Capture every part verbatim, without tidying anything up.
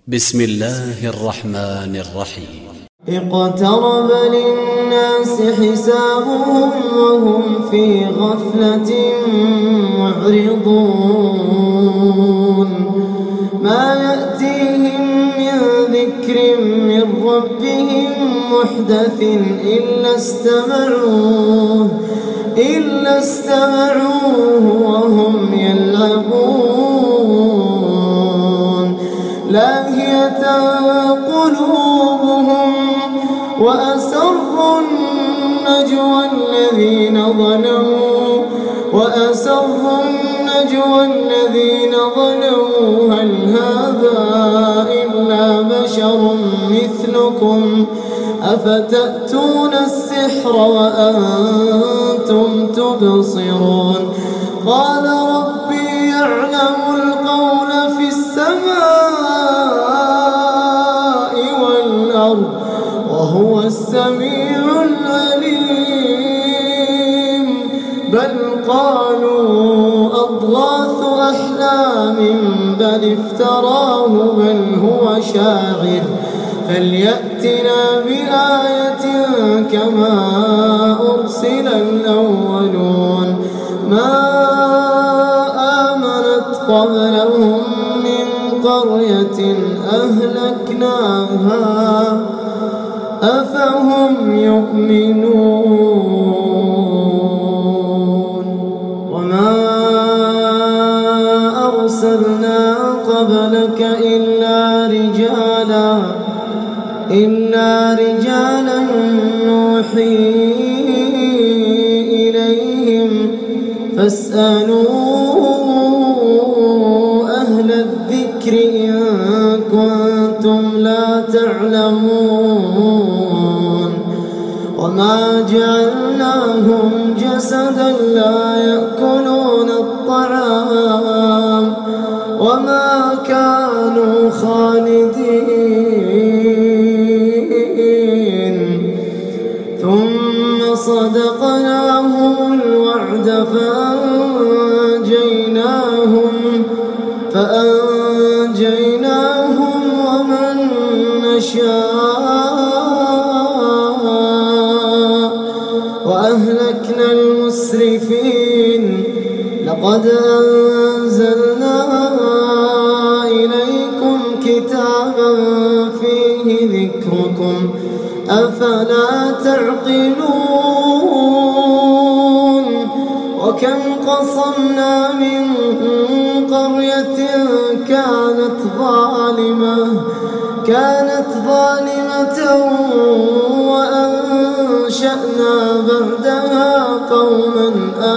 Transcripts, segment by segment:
بسم الله الرحمن الرحيم. اقترب للناس حسابهم وهم في غفلة معرضون ما يأتيهم من ذكر من ربهم محدث إلا استمعوه إلا استمعوه وهم يلعبون لاهية قلوبهم وأسروا النجوى الذين ظلموا وأسروا النجوى الذين ظلموا هل هذا إلا بشر مثلكم أفتأتون السحر وأنتم تبصرون قال ربي يعلم القول في السماء والأرض وهو السميع العليم بل قالوا أضغاث أحلام بل افتراه بل هو شاعر فليأتنا بآية كما أرسل الأولون ما آمنت قبلهم من قرية أهلكناها أفهم يؤمنون وما أرسلنا قبلك إلا رجالا إلا رجالا نوحي إليهم فاسألوا أهل الذكر إن كنتم لا تعلمون وما جعلناهم جسدا لا يأكلون الطعام وما كانوا خالدين ثم صدقناهم الوعد فأنجيناهم فأنجيناهم ومن نشاء وأهلكنا المسرفين لقد أنزلنا إليكم كتابا فيه ذكركم أفلا تعقلون وكم قصمنا من قرية كانت ظالمة كانت ظالمة وأنشأنا بعدها قوما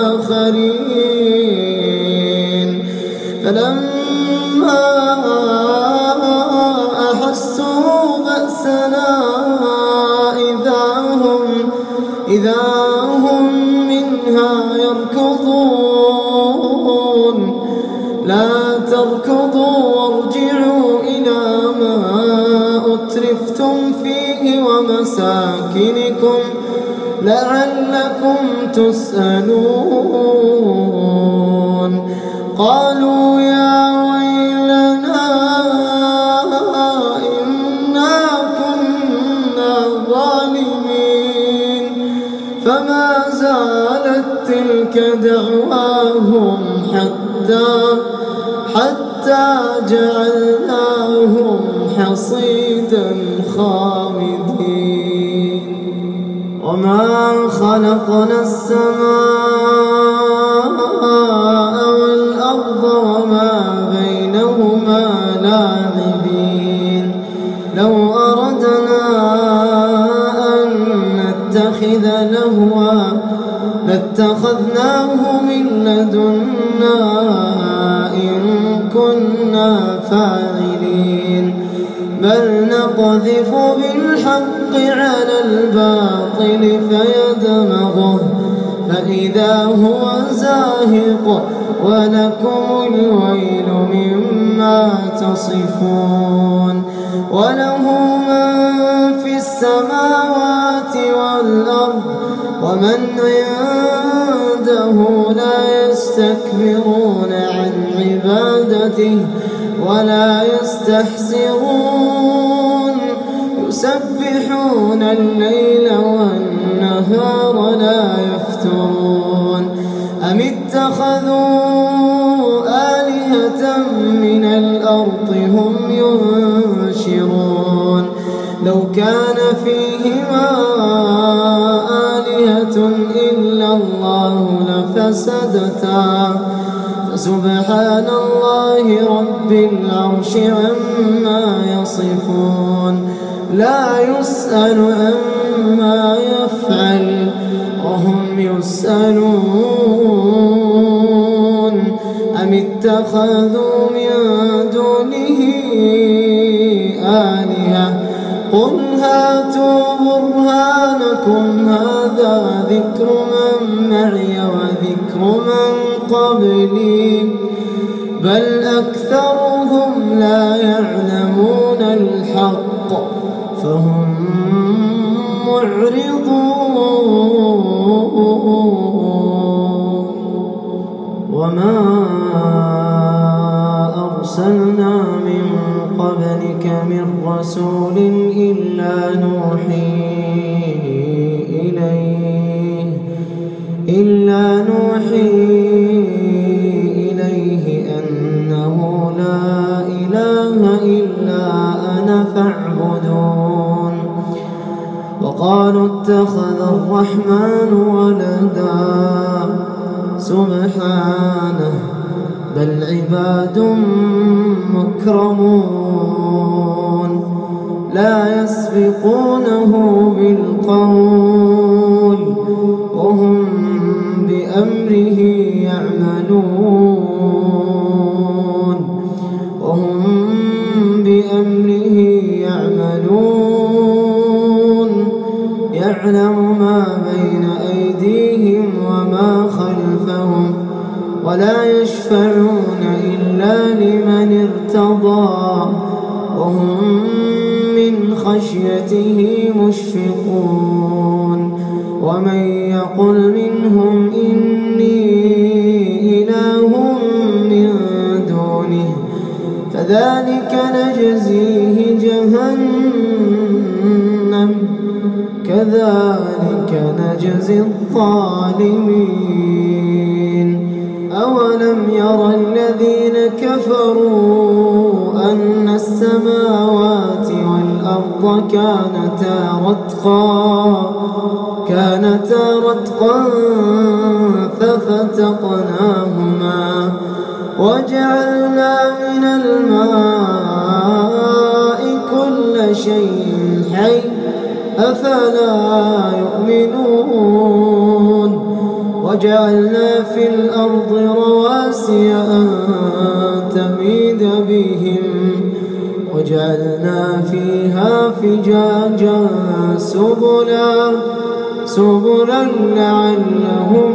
آخرين فلما أحسوا بأسنا إذا هم إذا هم منها يركضون لا تركضوا وارجعوا إلى ما أترفتم فيه ومساكنكم لعلكم تسألون قالوا يا ويلنا إنا كنا ظالمين فما زالت تلك دعواهم حتى حتى جعلناهم حصيدا خامدين وما خلقنا السماء والأرض وما بينهما لاعبين لو أردنا أن نتخذ لهوا لاتخذناه من لدنا إن كنا فاعلين بل نقذف بالحق على الباطل فيدمغه فإذا هو زاهق ولكم الويل مما تصفون وله من في السماوات والأرض ومن عنده لا يستكبرون عن عبادته ولا يستحسرون يسبحون الليل والنهار لا يفترون أم اتخذوا آلهة من الأرض هم ينشرون لو كان فيهما آلهة إلا الله لفسدتا فسبحان الله رب العرش عما يصفون لا يسأل عما يفعل وهم يسألون أم اتخذوا من دونه آلهة قل هاتوا برهانكم هذا ذكر من معي وذكر من قبلي بل أكثرهم لا يعلمون الحق فهم معرضون وما أرسلنا من قبلك من رسول إلا نوحي إليه إلا نوحي إليه أنه لا إله إلا أنا فاعبدون وقالوا اتخذ الرحمن ولدا سبحانه بل عباد مكرمون لا يسبقونه بالقول وهم بأمره يعملون وهم بأمره يعملون يعلم ما بين أيديهم وما خلفهم ولا يشفعون إلا لمن ارتضى وهم من خشيته مشفقون ومن يقل منهم إني إله من دونه فذلك نجزيه جهنم كذلك نجزي الظالمين أولم ير الذين كفروا أن السماوات والأرض كانتا رتقا كانتا رتقا ففتقناهما وجعلنا من الماء كل شيء حي أفلا يؤمنون وجعلنا في الأرض رواسي أن تميد بهم وجعلنا فيها فجاجا سبلا سبلا لعلهم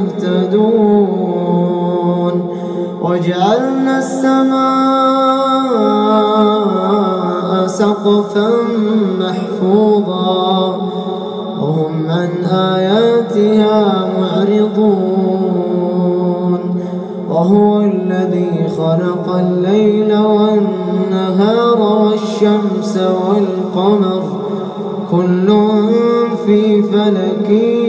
يهتدون وجعلنا السماء سقفا محفوظا وهم عن آياتها معرضون وهو الذي خلق الليل والنهار والشمس والقمر كل في فلك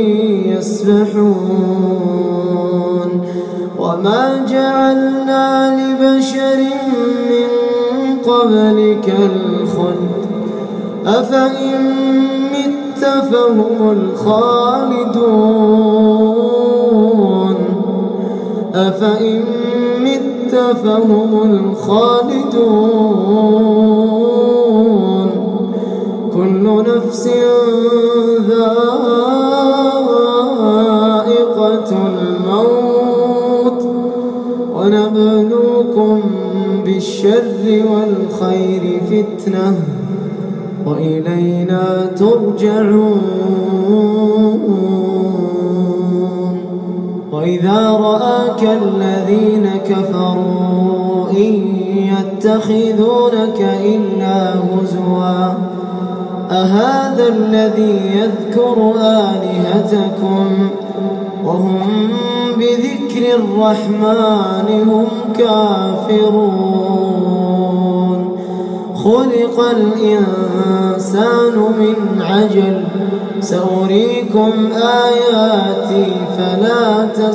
يسبحون وما جعلنا لبشر من قبلك الخلد أفإن مت فهم الخالدون أفإن مت فهم الخالدون كل نفس ذائقة الموت ونبلوكم بالشر والخير فتنة وإلينا ترجعون وإذا رآك الذين كفروا إن يتخذونك إلا هزوا أهذا الذي يذكر آلهتكم وهم بذكر الرحمن هم كافرون خلق الإنسان من عجل سأريكم آياتي فلا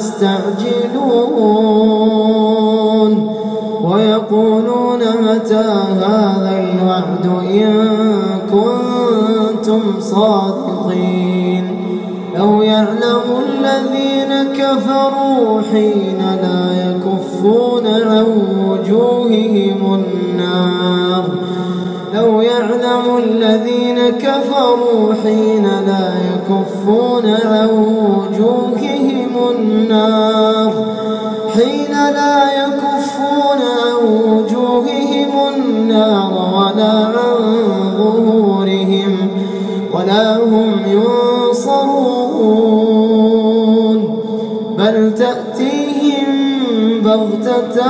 تستعجلون ويقولون متى هذا الوعد إن كنتم صادقين لو يعلم الذين كفروا حين لا يكفون عن وجوههم النار لو يعلم الذين كفروا حين لا يكفون عن وجوههم النار حين لا يكفون عن وجوههم النار ولا عن ظهورهم ولا هم ينصرون بل تأتيهم بغتة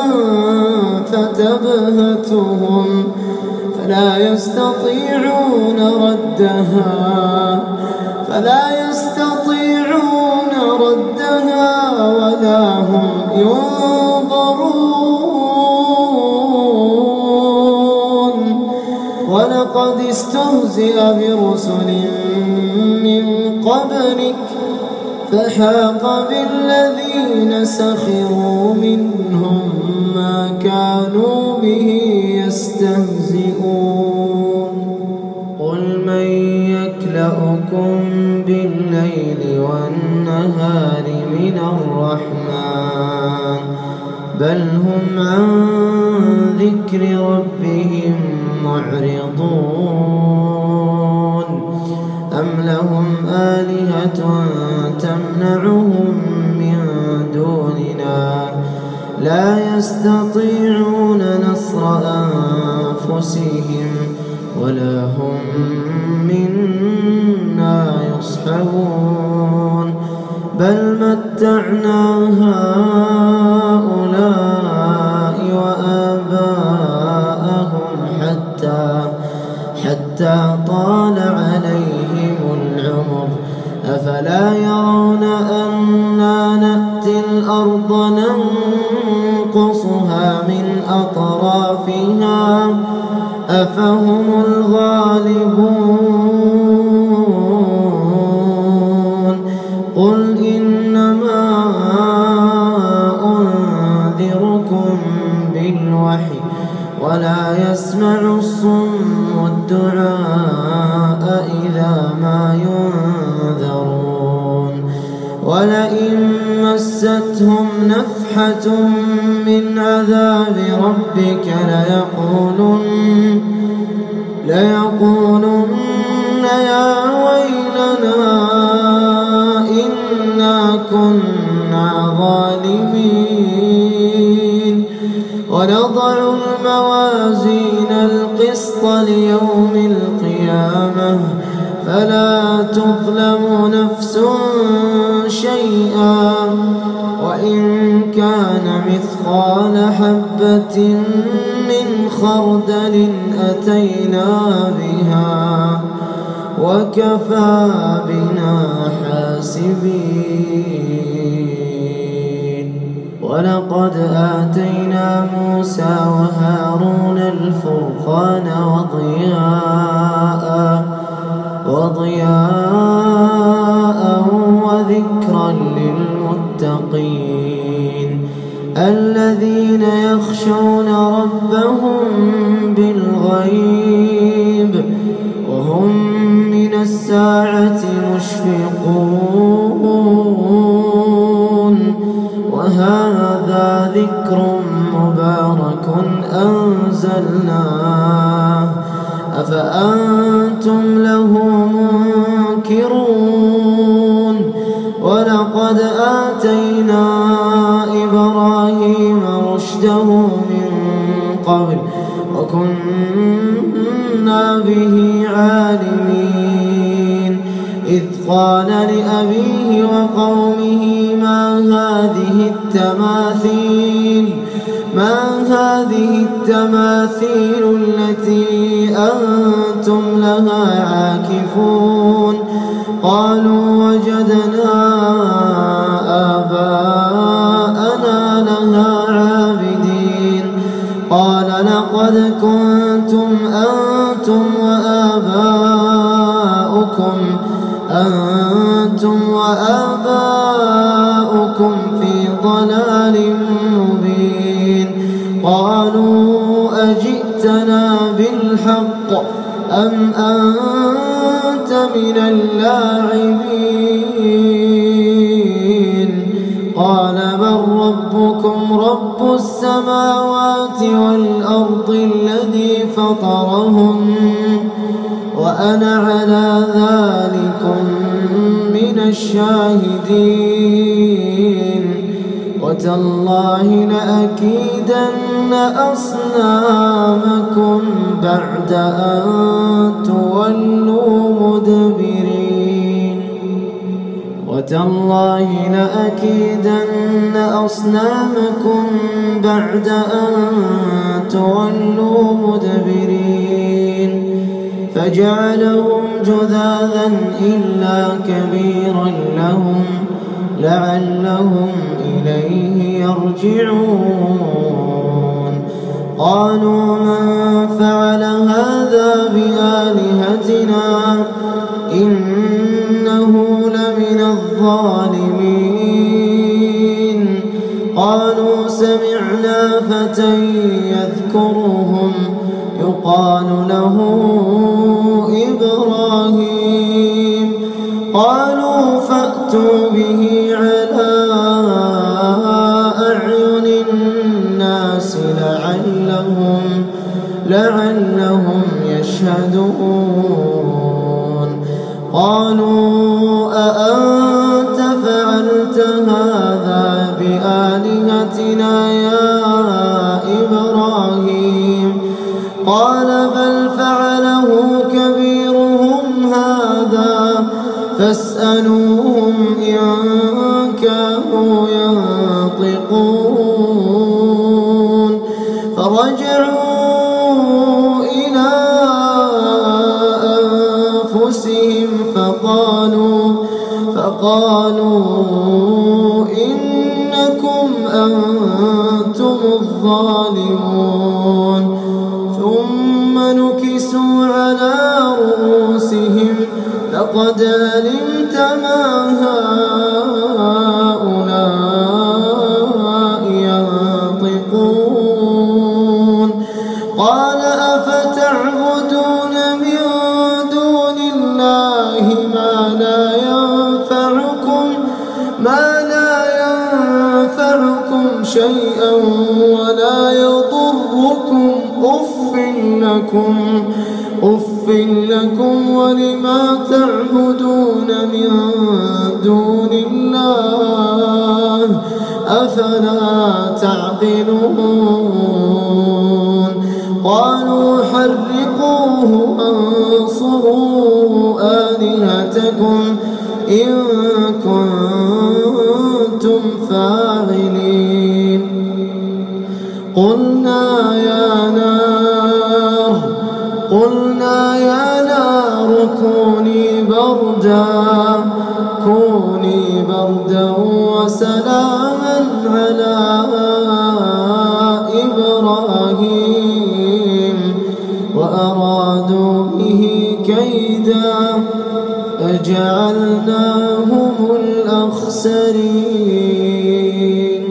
فتبهتهم فلا يستطيعون ردها فلا يستطيعون ردها ولا هم ينظرون ولقد استهزئ برسل من قبلك فحاق بالذين سخروا منهم ما كانوا به يستهزئون قل من يكلؤكم بالليل والنهار من الرحمن بل هم عن ذكر ربهم معرضون أم لهم آلهة تمنعهم من دوننا لا يستطيعون نصر أنفسهم ولا هم منا يصحبون بل متعنا هؤلاء وآباءهم حتى حتى طال عليهم العمر أفلا يرون أنا نأتي الأرض ننقصها من أطرافها أفهم الغالبون قل إنما أنذركم بالوحي ولا يسمع الصم الدعاء إذا ما ينذرون ولئن مستهم نفحة من عذاب ربك ليقولن ليقولن يا ويلنا إنا كنا ظالمين ونضع الموازين القسط ليوم القيامة فلا تظلم نفس شيئا وإن كان مثقال حبة من خردل أتينا بها وكفى بنا حاسبين ولقد آتينا موسى وهارون الفرقان وضياء وضياء وذكرا للمتقين الذين يخشون ربهم بالغيب وهم من الساعة مشفقون وهذا ذكر مبارك أنزلناه أفأنتم له منكرون ولقد آتينا إبراهيم رشده من قبل وكنا به عالمين إذ قال لأبيه وقومه ما هذه التماثيل ما هذه التماثيل التي أنتم لها عاكفون قالوا وجدنا آباءنا لها عابدين قال لقد كنتم جئتنا بالحق أم أنت من اللاعبين قال بل ربكم رب السماوات والأرض الذي فطرهم وأنا على ذلكم من الشاهدين وتالله لأكيدن أصنامكم بعد أن تولوا مدبرين وتالله لأكيدن أصنامكم بعد أن تولوا مدبرين فجعلهم جذاذا إلا كبيرا لهم لعلهم إليه يرجعون قالوا من فعل هذا بآلهتنا إنه لمن الظالمين قالوا سمعنا فتى يذكرهم يقال له إبراهيم قالوا فأتوا به على أعين الناس لعلهم لعلهم يشهدون قالوا أأنت فعلت هذا بآلهتنا يا إبراهيم قال بل فعله كبيرهم هذا فاسألوهم إن كانوا ينطقون فرجعوا إلى أنفسهم فقالوا فقالوا إنكم أنتم الظالمون ثم نكسوا على رؤوسهم لقد علمت ما هؤلاء ينطقون قال أفتعبدون من دون الله ما لا ينفعكم ما لا ينفعكم شيئا ولا يضركم أف لكم أف لكم ولما تعبدون من دون الله أفلا تعقلون قالوا حرقوه وانصروا آلهتكم إن كنتم فاعلين قلنا يا نار قلنا يا نار كوني بردا كوني بردا وسلاما على إبراهيم وأرادوا به كيدا فجعلناهم الأخسرين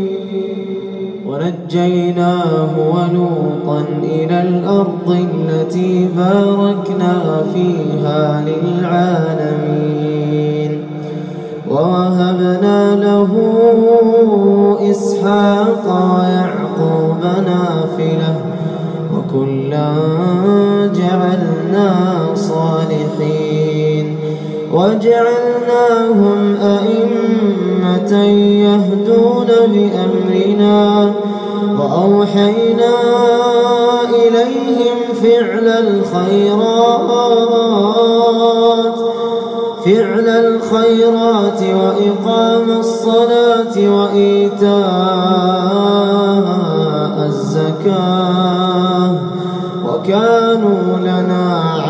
ونجيناه ولوطا إلى الأرض التي باركنا فيها للعالمين ووهبنا له إسحاق ويعقوب نافلة وكلا جعلنا صالحين وجعلناهم أئمة يهدون بأمرنا وأوحينا إليهم فعل الخيرات فعل الخيرات وإقام الصلاة وإيتاء الزكاة وكانوا لنا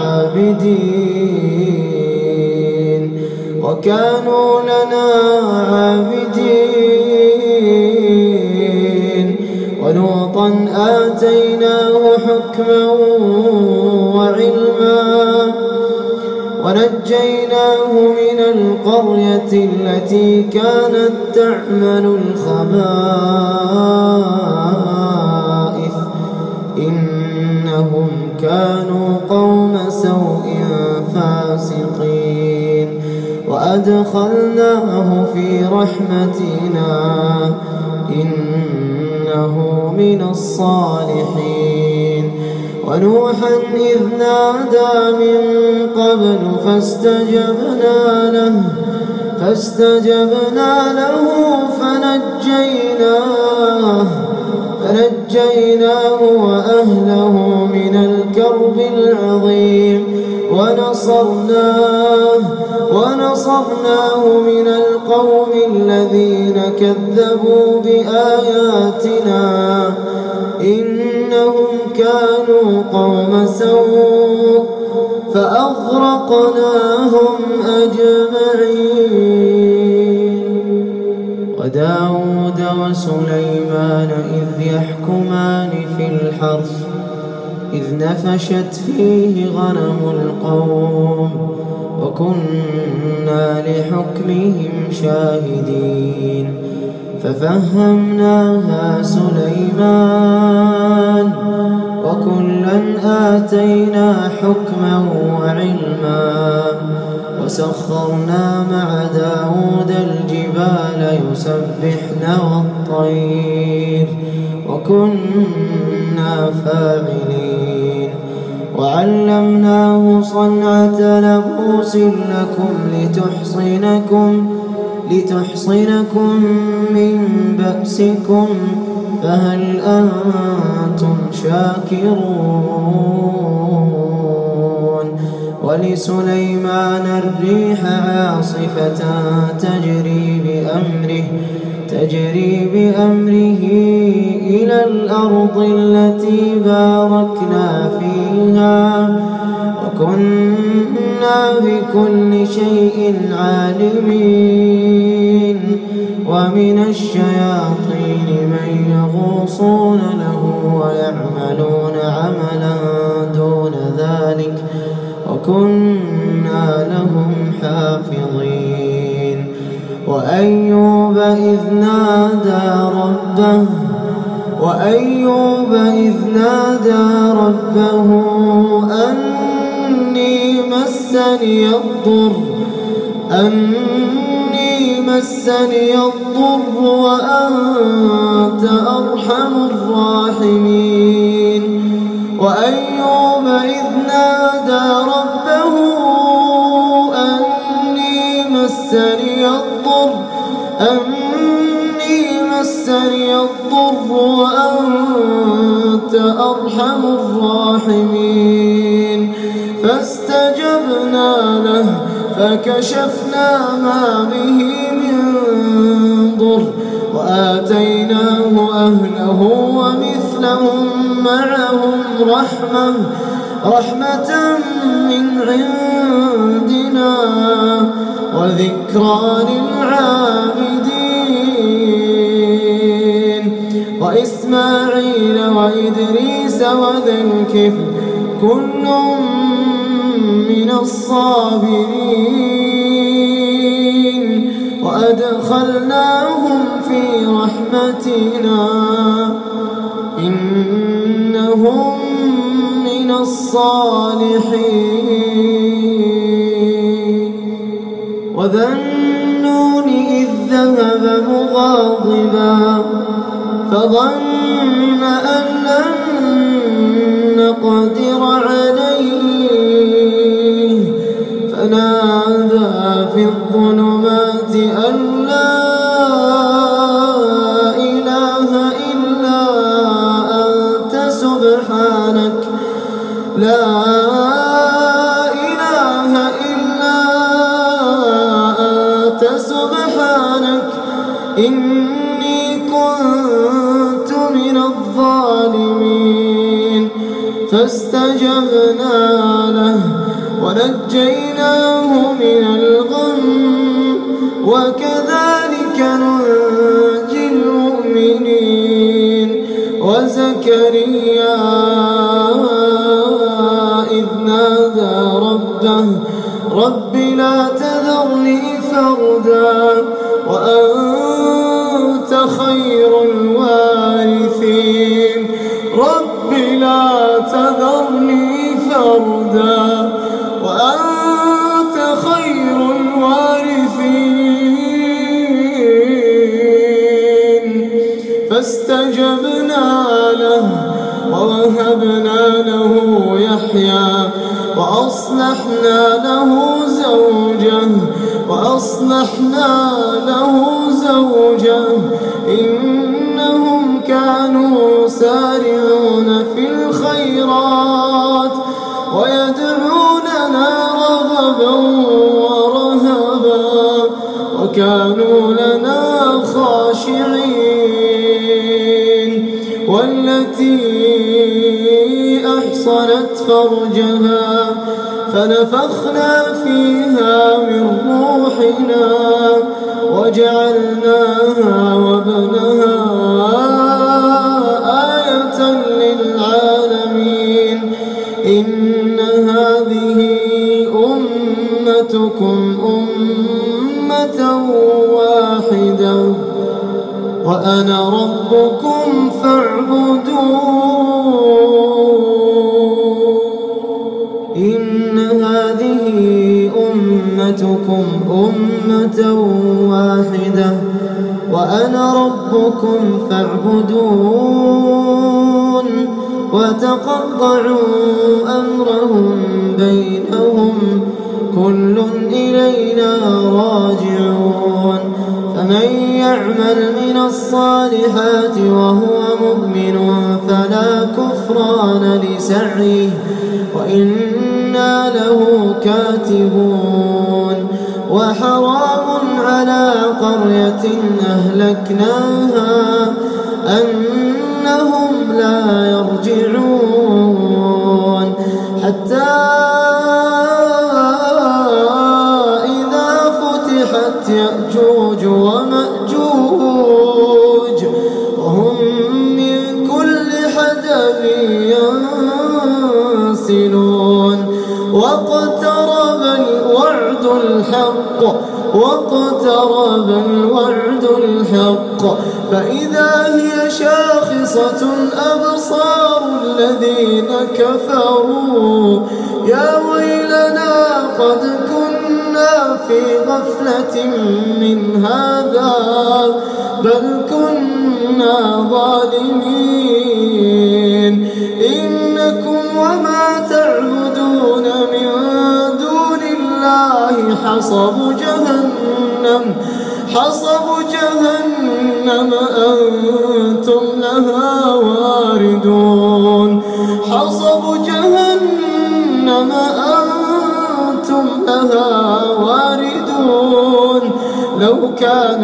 عابدين وكانوا لنا عابدين ولوطا آتيناه حكما وعلما ونجيناه من القرية التي كانت تعمل الخبائث إنهم كانوا قوم سوء فاسقين وأدخلناه في رحمتنا إنه من الصالحين ونوحا إذ نادى من قبل فاستجبنا له فاستجبنا له فنجيناه فنجيناه وأهله من الكرب العظيم ونصرناه ونصرناه من القوم الذين كذبوا بآياتنا إنهم كانوا قوم سوء فأغرقناهم أجمعين وداود وسليمان إذ يحكمان في الحرث إذ نفشت فيه غنم القوم وكنا لحكمهم شاهدين ففهمناها سليمان وكلا آتينا حكما وعلما وسخرنا مع داود الجبال يسبحن والطير وكنا فاعلين وعلمناه صنعة لبوس لكم لتحصنكم لتحصنكم من بأسكم فهل أنتم شاكرون ولسليمان الريح عاصفة تجري بأمره تجري بأمره إلى الأرض التي باركنا فيها وكنا بكل شيء عالمين ومن الشياطين من يغوصون له ويعملون عملا دون ذلك وكنا لهم حافظين وأيوب إذ نادى ربه وأيوب إذ نادى ربه أني مسني الضر أني مسني الضر وأنت أرحم الراحمين وأيوب إذ نادى ربه أني مسني الضر أني مسني الضر وأنت أرحم الراحمين فاستجبنا له فكشفنا ما به من ضر وآتيناه أهله ومثلهم معهم رحمة رحمة من عندنا وذكرى للعابدين وإسماعيل وإدريس وذا الكفل كل من الصابرين وأدخلناهم في رحمتنا إنهم من الصالحين وذا النون إذ ذهب مغاضبا فظن أن لن نقدر عليه فنادى في الظلمات أن لا إله إلا أنت سبحانك لا إله إلا أنت سبحانك إني كنت من الظالمين فاستجبنا له ونجيناه من الغم وكذلك ننجي المؤمنين وزكريا إذ نادى ربه رب لا تذرني فردا وأنت خير الوارثين رب لا تذرني يحيى وأصلحنا له زوجه وأصلحنا له زوجه إنهم كانوا يسارعون في الخيرات ويدعوننا رغبا ورهبا وكانوا لنا خاشعين. والتي أحصنت فرجها فنفخنا فيها من روحنا وجعلناها وابنها آية للعالمين. إن هذه أمتكم أمة واحدة وأنا ربكم فاعبدون. إن هذه أمتكم أمة واحدة وأنا ربكم فاعبدون. وتقطعوا أمرهم بينهم كل إلينا راجعون. فمن يعمل من الصالحات وهو مؤمن فلا كفران لسعيه وإنا له كاتبون. وحرام على قرية أهلكناها أنهم لا يرجعون حتى إذا فتحت يأجوج ومأجوج وهم من كل حدب ينسلون. واقترب الوعد الحق واقترب الوعد الحق فإذا هي شاخصة أبصار الذين كفروا يا ويلنا قد كنا في غفلة من هذا بل كنا ظالمين. إنكم وما تعبدون من دون الله حصب جهنم حصب جهنم أنتم لها واردون. حصب جهنم أنتم لها واردون. لو كان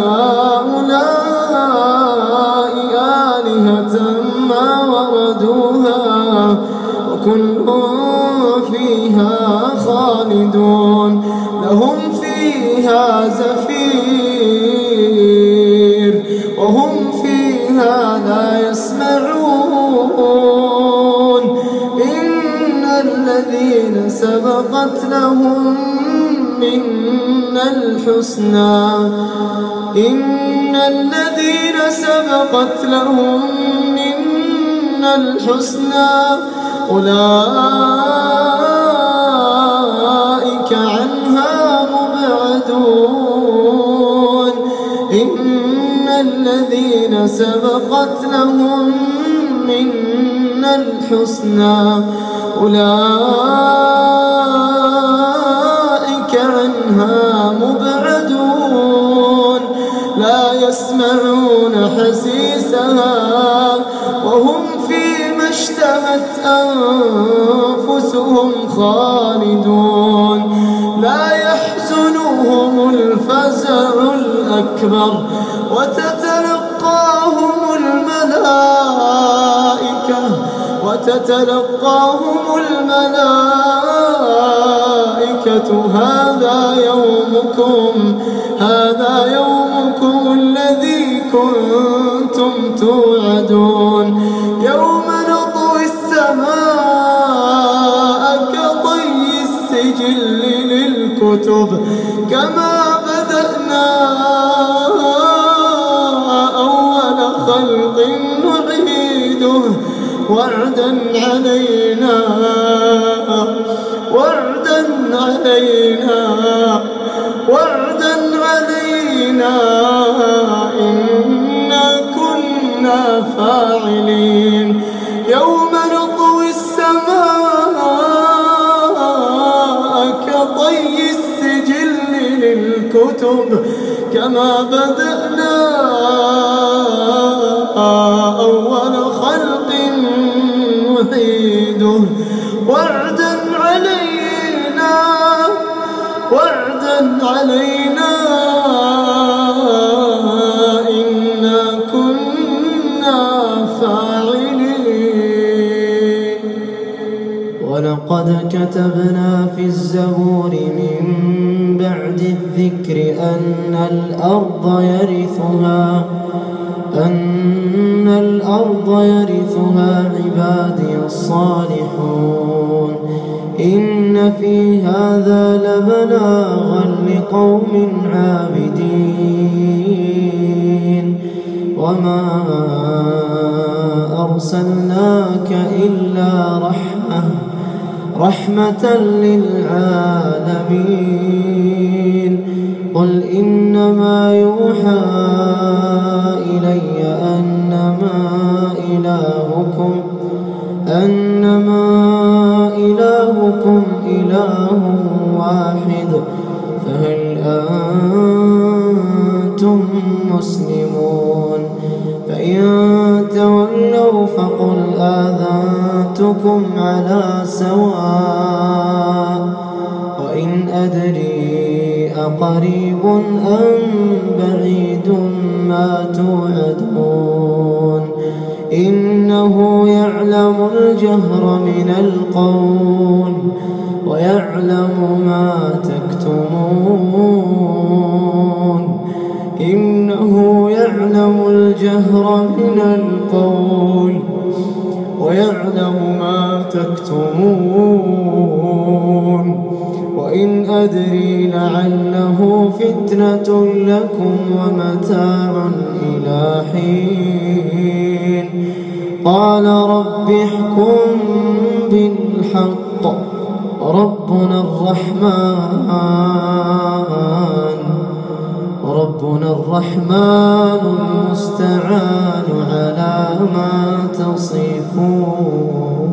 هؤلاء آلهة ما وردوها وكل فيها خالدون. لهم فيها زفير وهم فيها لا يسمعون. إن الذين سبقت لهم منا الحسنى إن الذين سبقت لهم منا الحسنى أولئك عنها مبعدون. إن الذين سبقت لهم منا الحسنى أولئك عنها مبعدون. لا يسمعون حسيسها وهم فيما اشتهت أنفسهم خالدون. لا يحزنهم الفزع الأكبر وتتلقاهم الملائكة وتتلقاهم الملائكة هذا يومكم هذا يومكم الذي كنتم توعدون. يوم نطوي السماء كطي السجل للكتب كما بدأنا أول خلق نعيده وعدا علينا وعدا علينا وعدا علينا إنا كنا فاعلين. يوم نطوي السماء اكتب كما بدأنا أول خلق نعيده وعدا علينا وعدا علينا إنا كنا فاعلين. ولقد كتبنا في الزبور من بعد الذكر أن الأرض يرثها أن الأرض يرثها عبادي الصالحون إن في هذا لبلاغا لقوم عابدين وما أرسلناك إلا رحمة رحمة للعالمين. قل إنما يوحى إلي أنما إلهكم أنما إلهكم إله واحد فهل أنتم مسلمون؟ فإن تولوا فقل آذنتكم على سواء وإن أدري أقريب أم بعيد ما توعدون إنه يعلم الجهر من القول ويعلم ما تكتمون إنه يعلم الجهر من القول ويعلم ما تكتمون وإن أدري لعله فتنة لكم ومتاع إلى حين. قال رب احكم بالحق ربنا الرحمن ربنا الرحمن المستعان على ما تصفون.